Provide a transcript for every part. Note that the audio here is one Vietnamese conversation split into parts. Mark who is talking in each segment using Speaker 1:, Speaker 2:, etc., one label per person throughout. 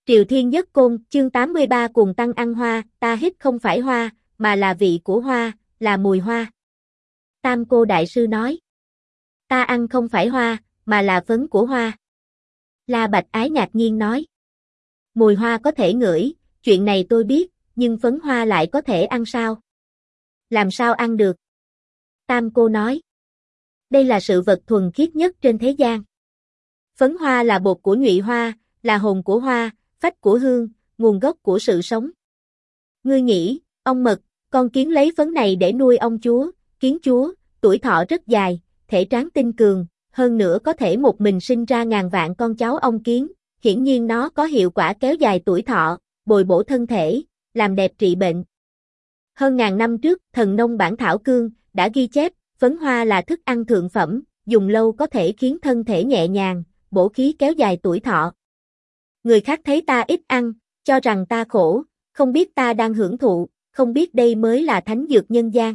Speaker 1: Triều Thiên Nhất Côn, chương 83 cuồng tăng ăn hoa, ta hít không phải hoa, mà là vị của hoa, là mùi hoa. Tam Cô Đại Sư nói. Ta ăn không phải hoa, mà là phấn của hoa. La Bạch Ái ngạc nhiên nói. Mùi hoa có thể ngửi, chuyện này tôi biết, nhưng phấn hoa lại có thể ăn sao? Làm sao ăn được? Tam Cô nói. Đây là sự vật thuần khiết nhất trên thế gian. Phấn hoa là bột của nhụy hoa, là hồn của hoa, phách của hương, nguồn gốc của sự sống. Ngươi nghĩ, ong mật, con kiến lấy phấn này để nuôi ong chúa, kiến chúa, tuổi thọ rất dài, thể tráng tinh cường, hơn nữa có thể một mình sinh ra ngàn vạn con cháu ong kiến, hiển nhiên nó có hiệu quả kéo dài tuổi thọ, bồi bổ thân thể, làm đẹp trị bệnh. Hơn ngàn năm trước, Thần Nông Bản Thảo Cương đã ghi chép, phấn hoa là thức ăn thượng phẩm, dùng lâu có thể khiến thân thể nhẹ nhàng, bổ khí kéo dài tuổi thọ. Người khác thấy ta ít ăn, cho rằng ta khổ, không biết ta đang hưởng thụ, không biết đây mới là thánh dược nhân gian.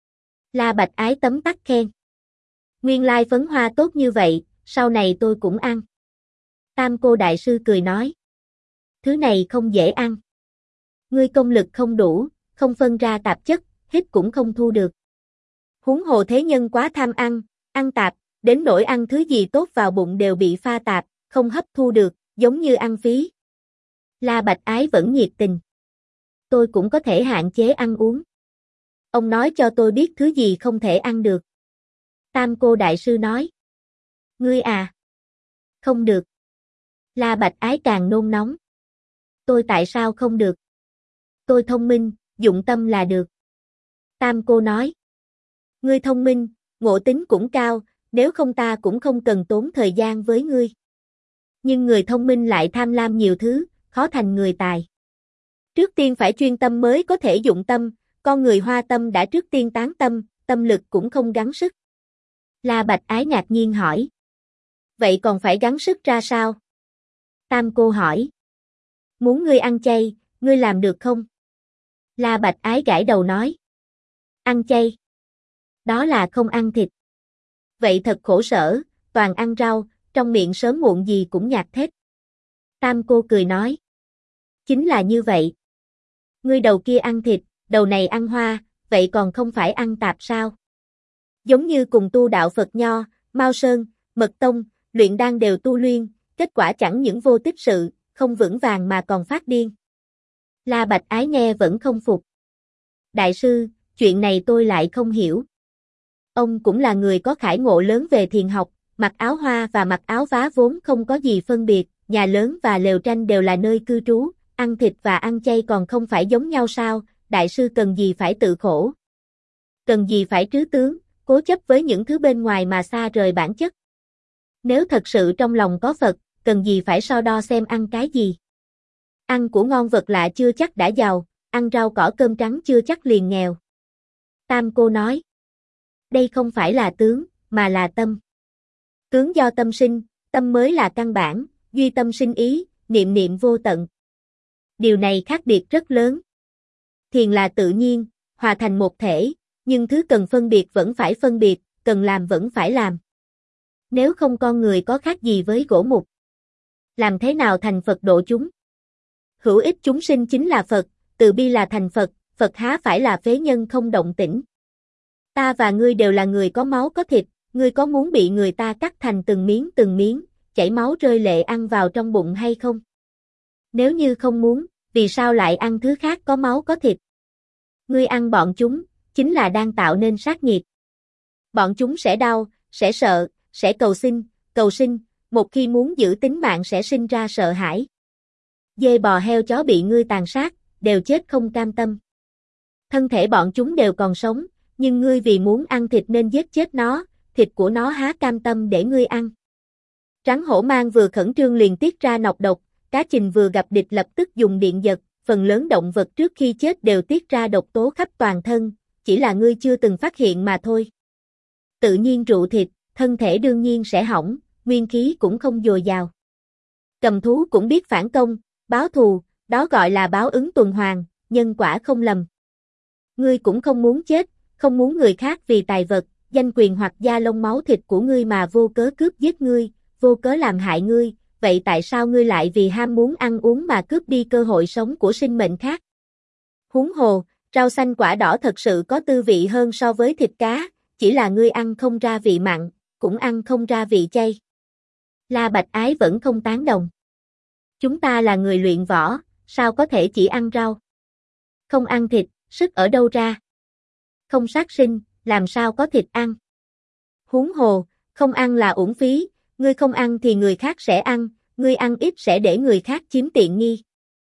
Speaker 1: La Bạch Ái tấm tắc khen. Nguyên lai phấn hoa tốt như vậy, sau này tôi cũng ăn. Tam Cô Đại Sư cười nói. Thứ này không dễ ăn. Ngươi công lực không đủ, không phân ra tạp chất, hít cũng không thu được. Huống hồ thế nhân quá tham ăn tạp, đến nỗi ăn thứ gì tốt vào bụng đều bị pha tạp, không hấp thu được, giống như ăn phí. La Bạch Ái vẫn nhiệt tình. Tôi cũng có thể hạn chế ăn uống. Ông nói cho tôi biết thứ gì không thể ăn được. Tam Cô Đại Sư nói. Ngươi à? Không được. La Bạch Ái càng nôn nóng. Tôi tại sao không được? Tôi thông minh, dụng tâm là được. Tam Cô nói. Ngươi thông minh, ngộ tính cũng cao, nếu không ta cũng không cần tốn thời gian với ngươi. Nhưng người thông minh lại tham lam nhiều thứ, khó thành người tài. Trước tiên phải chuyên tâm mới có thể dụng tâm, con người hoa tâm đã trước tiên tán tâm, tâm lực cũng không gắng sức. La Bạch Ái ngạc nhiên hỏi. Vậy còn phải gắng sức ra sao? Tam Cô hỏi. Muốn ngươi ăn chay, ngươi làm được không? La Bạch Ái gãi đầu nói. Ăn chay. Đó là không ăn thịt. Vậy thật khổ sở, toàn ăn rau, trong miệng sớm muộn gì cũng nhạt thết. Tam Cô cười nói. Chính là như vậy. Ngươi đầu kia ăn thịt, đầu này ăn hoa, vậy còn không phải ăn tạp sao? Giống như cùng tu đạo Phật Nho, Mao Sơn, Mật Tông, luyện đan đều tu luyện, kết quả chẳng những vô tích sự, không vững vàng mà còn phát điên. La Bạch Ái nghe vẫn không phục. Đại sư, chuyện này tôi lại không hiểu. Ông cũng là người có khải ngộ lớn về thiền học, mặc áo hoa và mặc áo vá vốn không có gì phân biệt, nhà lớn và lều tranh đều là nơi cư trú, ăn thịt và ăn chay còn không phải giống nhau sao, đại sư cần gì phải tự khổ? Cần gì phải trứ tướng, cố chấp với những thứ bên ngoài mà xa rời bản chất? Nếu thật sự trong lòng có Phật, cần gì phải so đo xem ăn cái gì? Ăn của ngon vật lạ chưa chắc đã giàu, ăn rau cỏ cơm trắng chưa chắc liền nghèo. Tam Cô nói. Đây không phải là tướng, mà là tâm. Tướng do tâm sinh, tâm mới là căn bản, duy tâm sinh ý, niệm niệm vô tận. Điều này khác biệt rất lớn. Thiền là tự nhiên, hòa thành một thể, nhưng thứ cần phân biệt vẫn phải phân biệt, cần làm vẫn phải làm. Nếu không con người có khác gì với gỗ mục. Làm thế nào thành Phật độ chúng? Hữu ích chúng sinh chính là Phật, từ bi là thành Phật, Phật há phải là phế nhân không động tĩnh. Ta và ngươi đều là người có máu có thịt, ngươi có muốn bị người ta cắt thành từng miếng, chảy máu rơi lệ ăn vào trong bụng hay không? Nếu như không muốn, vì sao lại ăn thứ khác có máu có thịt? Ngươi ăn bọn chúng, chính là đang tạo nên sát nghiệp. Bọn chúng sẽ đau, sẽ sợ, sẽ cầu sinh, một khi muốn giữ tính mạng sẽ sinh ra sợ hãi. Dê bò heo chó bị ngươi tàn sát, đều chết không cam tâm. Thân thể bọn chúng đều còn sống, nhưng ngươi vì muốn ăn thịt nên giết chết nó, thịt của nó há cam tâm để ngươi ăn. Rắn hổ mang vừa khẩn trương liền tiết ra nọc độc, cá trình vừa gặp địch lập tức dùng điện giật, phần lớn động vật trước khi chết đều tiết ra độc tố khắp toàn thân, chỉ là ngươi chưa từng phát hiện mà thôi. Tự nhiên rượu thịt, thân thể đương nhiên sẽ hỏng, nguyên khí cũng không dồi dào. Cầm thú cũng biết phản công, báo thù, đó gọi là báo ứng tuần hoàn, nhân quả không lầm. Ngươi cũng không muốn chết, không muốn người khác vì tài vật, danh quyền hoặc da lông máu thịt của ngươi mà vô cớ cướp giết ngươi, vô cớ làm hại ngươi, vậy tại sao ngươi lại vì ham muốn ăn uống mà cướp đi cơ hội sống của sinh mệnh khác? Huống hồ, rau xanh quả đỏ thật sự có tư vị hơn so với thịt cá, chỉ là ngươi ăn không ra vị mặn, cũng ăn không ra vị cay. La Bạch Ái vẫn không tán đồng. Chúng ta là người luyện võ, sao có thể chỉ ăn rau? Không ăn thịt, sức ở đâu ra? Không sát sinh, làm sao có thịt ăn? Huống hồ, không ăn là uổng phí, ngươi không ăn thì người khác sẽ ăn, ngươi ăn ít sẽ để người khác chiếm tiện nghi.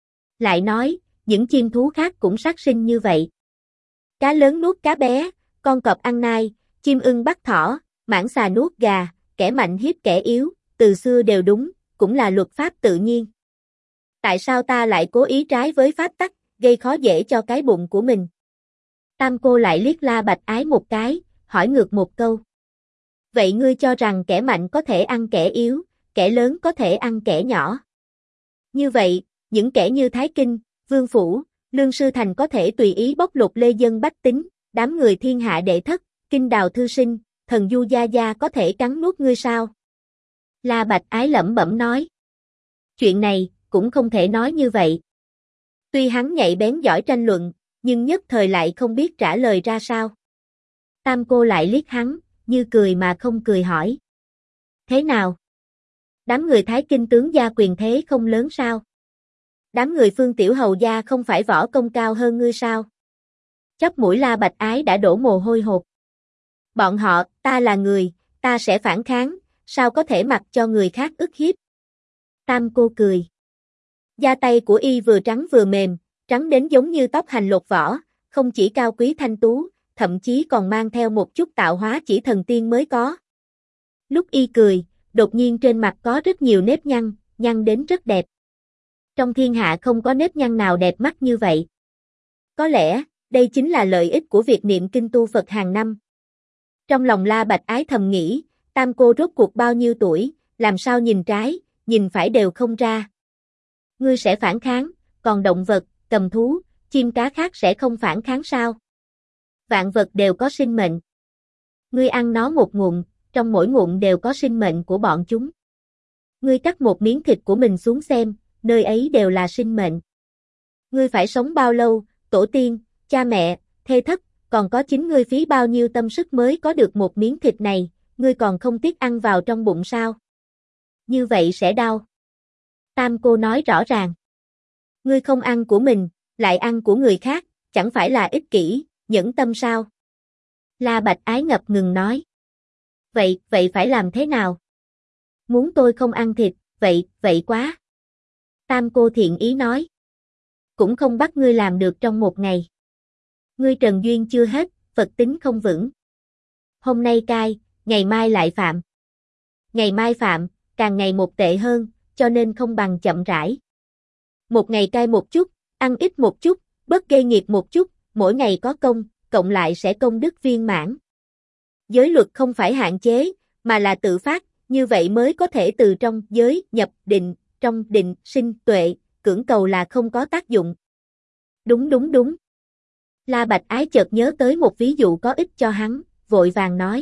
Speaker 1: Lại nói, những chim thú khác cũng sát sinh như vậy. Cá lớn nuốt cá bé, con cọp ăn nai, chim ưng bắt thỏ, mãng xà nuốt gà, kẻ mạnh hiếp kẻ yếu, từ xưa đều đúng, cũng là luật pháp tự nhiên. Tại sao ta lại cố ý trái với pháp tắc, gây khó dễ cho cái bụng của mình? Tam cô lại liếc La Bạch Ái một cái, hỏi ngược một câu. Vậy ngươi cho rằng kẻ mạnh có thể ăn kẻ yếu, kẻ lớn có thể ăn kẻ nhỏ? Như vậy, những kẻ như Thái Kinh, Vương Phủ, Lương Sư Thành có thể tùy ý bóc lột lê dân bách tính, đám người thiên hạ đệ thất, Kinh Đào Thư Sinh, Thần Du Gia Gia có thể cắn nuốt ngươi sao? La Bạch Ái lẩm bẩm nói. Chuyện này, cũng không thể nói như vậy. Tuy hắn nhạy bén giỏi tranh luận, nhưng nhất thời lại không biết trả lời ra sao. Tam cô lại liếc hắn, như cười mà không cười hỏi. Thế nào? Đám người Thái Kinh tướng gia quyền thế không lớn sao? Đám người Phương Tiểu Hầu gia không phải võ công cao hơn ngươi sao? Chóp mũi La Bạch Ái đã đổ mồ hôi hột. Bọn họ, ta là người, ta sẽ phản kháng, sao có thể mặc cho người khác ức hiếp? Tam cô cười. Da tay của y vừa trắng vừa mềm, trắng đến giống như tóc hành lột vỏ, không chỉ cao quý thanh tú, thậm chí còn mang theo một chút tạo hóa chỉ thần tiên mới có. Lúc y cười, đột nhiên trên mặt có rất nhiều nếp nhăn, nhăn đến rất đẹp. Trong thiên hạ không có nếp nhăn nào đẹp mắt như vậy. Có lẽ, đây chính là lợi ích của việc niệm kinh tu Phật hàng năm. Trong lòng La Bạch Ái thầm nghĩ, tam cô rốt cuộc bao nhiêu tuổi, làm sao nhìn trái, nhìn phải đều không ra. Ngươi sẽ phản kháng, còn động vật, cầm thú, chim cá khác sẽ không phản kháng sao? Vạn vật đều có sinh mệnh. Ngươi ăn nó một ngụm, trong mỗi ngụm đều có sinh mệnh của bọn chúng. Ngươi cắt một miếng thịt của mình xuống xem, nơi ấy đều là sinh mệnh. Ngươi phải sống bao lâu, tổ tiên, cha mẹ, thê thất, còn có chính ngươi phí bao nhiêu tâm sức mới có được một miếng thịt này, ngươi còn không tiếc ăn vào trong bụng sao? Như vậy sẽ đau. Tam cô nói rõ ràng. Ngươi không ăn của mình, lại ăn của người khác, chẳng phải là ích kỷ, nhẫn tâm sao? La Bạch Ái ngập ngừng nói. Vậy phải làm thế nào? Muốn tôi không ăn thịt, vậy quá. Tam cô thiện ý nói. Cũng không bắt ngươi làm được trong một ngày. Ngươi trần duyên chưa hết, Phật tính không vững. Hôm nay cai, ngày mai lại phạm. Ngày mai phạm, càng ngày một tệ hơn, cho nên không bằng chậm rãi. Một ngày cai một chút, ăn ít một chút, bớt gây nghiệp một chút, mỗi ngày có công, cộng lại sẽ công đức viên mãn. Giới luật không phải hạn chế, mà là tự phát, như vậy mới có thể từ trong giới nhập định, trong định sinh tuệ, cưỡng cầu là không có tác dụng. Đúng. La Bạch Ái chợt nhớ tới một ví dụ có ích cho hắn, vội vàng nói.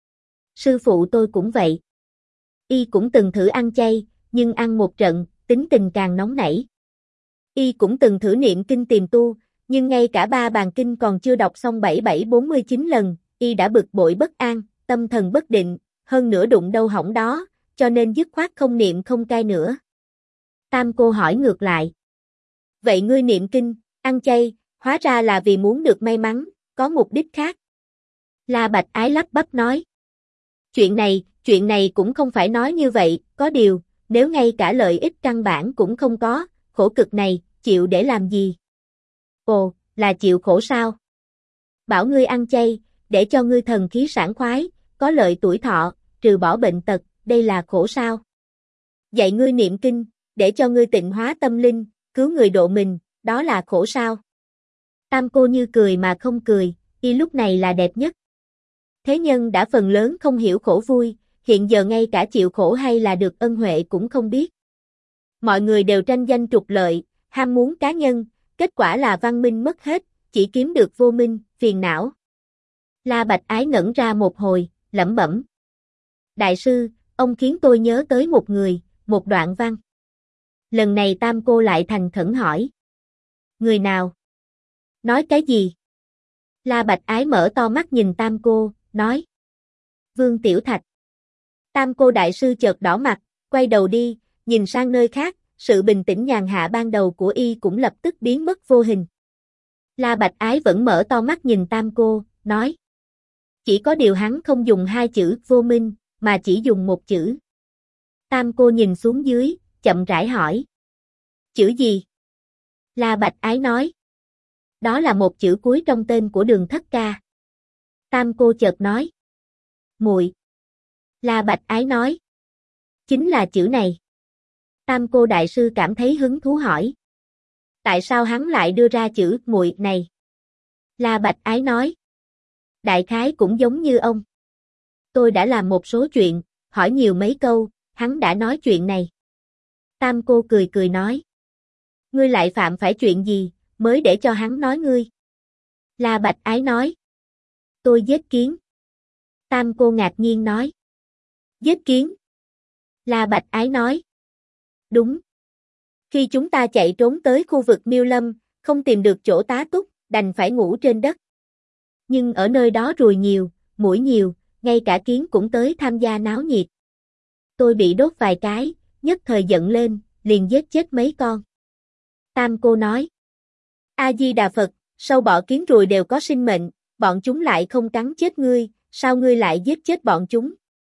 Speaker 1: Sư phụ tôi cũng vậy. Y cũng từng thử ăn chay, nhưng ăn một trận, tính tình càng nóng nảy. Y cũng từng thử niệm kinh tìm tu, nhưng ngay cả 3 bàn kinh còn chưa đọc xong 7749 lần, Y đã bực bội bất an, tâm thần bất định, hơn nữa đụng đâu hỏng đó, cho nên dứt khoát không niệm không cai nữa. Tam cô hỏi ngược lại. Vậy ngươi niệm kinh, ăn chay, hóa ra là vì muốn được may mắn, có mục đích khác. La Bạch Ái lắp bắp nói. Chuyện này cũng không phải nói như vậy, có điều, nếu ngay cả lợi ích căn bản cũng không có, khổ cực này, chịu để làm gì? Ồ, là chịu khổ sao? Bảo ngươi ăn chay, để cho ngươi thần khí sảng khoái, có lợi tuổi thọ, trừ bỏ bệnh tật, đây là khổ sao? Dạy ngươi niệm kinh, để cho ngươi tịnh hóa tâm linh, cứu người độ mình, đó là khổ sao? Tam cô như cười mà không cười, Y lúc này là đẹp nhất. Thế nhân đã phần lớn không hiểu khổ vui, hiện giờ ngay cả chịu khổ hay là được ân huệ cũng không biết. Mọi người đều tranh danh trục lợi, ham muốn cá nhân, kết quả là văn minh mất hết, chỉ kiếm được vô minh, phiền não. La Bạch Ái ngẩn ra một hồi, lẩm bẩm. Đại sư, ông khiến tôi nhớ tới một người, một đoạn văn. Lần này Tam cô lại thành khẩn hỏi. Người nào? Nói cái gì? La Bạch Ái mở to mắt nhìn Tam cô, nói. Vương Tiểu Thạch. Tam cô đại sư chợt đỏ mặt, quay đầu đi, nhìn sang nơi khác, sự bình tĩnh nhàn hạ ban đầu của y cũng lập tức biến mất vô hình. La Bạch Ái vẫn mở to mắt nhìn Tam cô, nói. Chỉ có điều hắn không dùng hai chữ vô minh, mà chỉ dùng một chữ. Tam cô nhìn xuống dưới, chậm rãi hỏi. Chữ gì? La Bạch Ái nói. Đó là một chữ cuối trong tên của Đường Thất Ca. Tam cô chợt nói. Muội. La Bạch Ái nói. Chính là chữ này. Tam cô đại sư cảm thấy hứng thú hỏi. Tại sao hắn lại đưa ra chữ muội này? La Bạch Ái nói. Đại khái cũng giống như ông. Tôi đã làm một số chuyện, hỏi nhiều mấy câu, hắn đã nói chuyện này. Tam cô cười cười nói. Ngươi lại phạm phải chuyện gì, mới để cho hắn nói ngươi? La Bạch Ái nói. Tôi giết kiến. Tam cô ngạc nhiên nói. Giết kiến? La Bạch Ái nói. Đúng. Khi chúng ta chạy trốn tới khu vực Miêu Lâm, không tìm được chỗ tá túc, đành phải ngủ trên đất. Nhưng ở nơi đó ruồi nhiều, muỗi nhiều, ngay cả kiến cũng tới tham gia náo nhiệt. Tôi bị đốt vài cái, nhất thời giận lên, liền giết chết mấy con. Tam cô nói. A-di-đà Phật, sâu bọ kiến ruồi đều có sinh mệnh, bọn chúng lại không cắn chết ngươi, sao ngươi lại giết chết bọn chúng?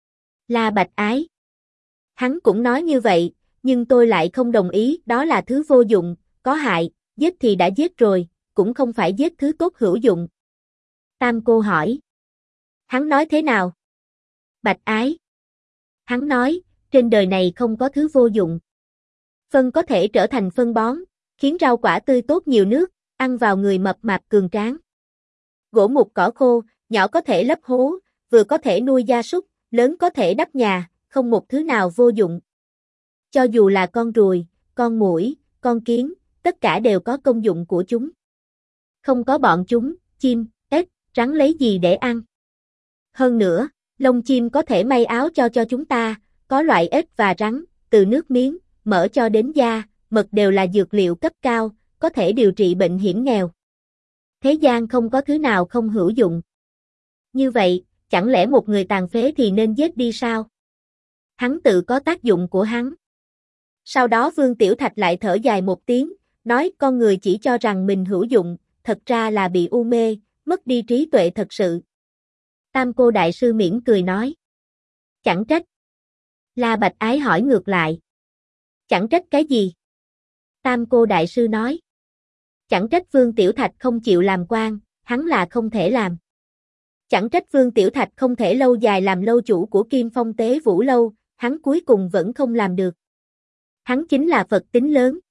Speaker 1: La Bạch Ái. Hắn cũng nói như vậy, nhưng tôi lại không đồng ý, đó là thứ vô dụng, có hại, giết thì đã giết rồi, cũng không phải giết thứ tốt hữu dụng. Tam cô hỏi. Hắn nói thế nào? Bạch Ái. Hắn nói, trên đời này không có thứ vô dụng. Phân có thể trở thành phân bón, khiến rau quả tươi tốt nhiều nước, ăn vào người mập mạp cường tráng. Gỗ mục cỏ khô, nhỏ có thể lấp hố, vừa có thể nuôi gia súc, lớn có thể đắp nhà, không một thứ nào vô dụng. Cho dù là con ruồi, con muỗi, con kiến, tất cả đều có công dụng của chúng. Không có bọn chúng, chim, ếch, rắn lấy gì để ăn? Hơn nữa, lông chim có thể may áo cho chúng ta, có loại ếch và rắn, từ nước miếng, mỡ cho đến da, mật đều là dược liệu cấp cao, có thể điều trị bệnh hiểm nghèo. Thế gian không có thứ nào không hữu dụng. Như vậy, chẳng lẽ một người tàn phế thì nên giết đi sao? Hắn tự có tác dụng của hắn. Sau đó Vương Tiểu Thạch lại thở dài một tiếng, nói con người chỉ cho rằng mình hữu dụng, thật ra là bị u mê, mất đi trí tuệ thật sự. Tam cô đại sư mỉm cười nói. Chẳng trách. La Bạch Ái hỏi ngược lại. Chẳng trách cái gì? Tam cô đại sư nói. Chẳng trách Vương Tiểu Thạch không chịu làm quan, hắn là không thể làm. Chẳng trách Vương Tiểu Thạch không thể lâu dài làm lâu chủ của Kim Phong Tế Vũ Lâu, hắn cuối cùng vẫn không làm được. Hắn chính là Phật tính lớn.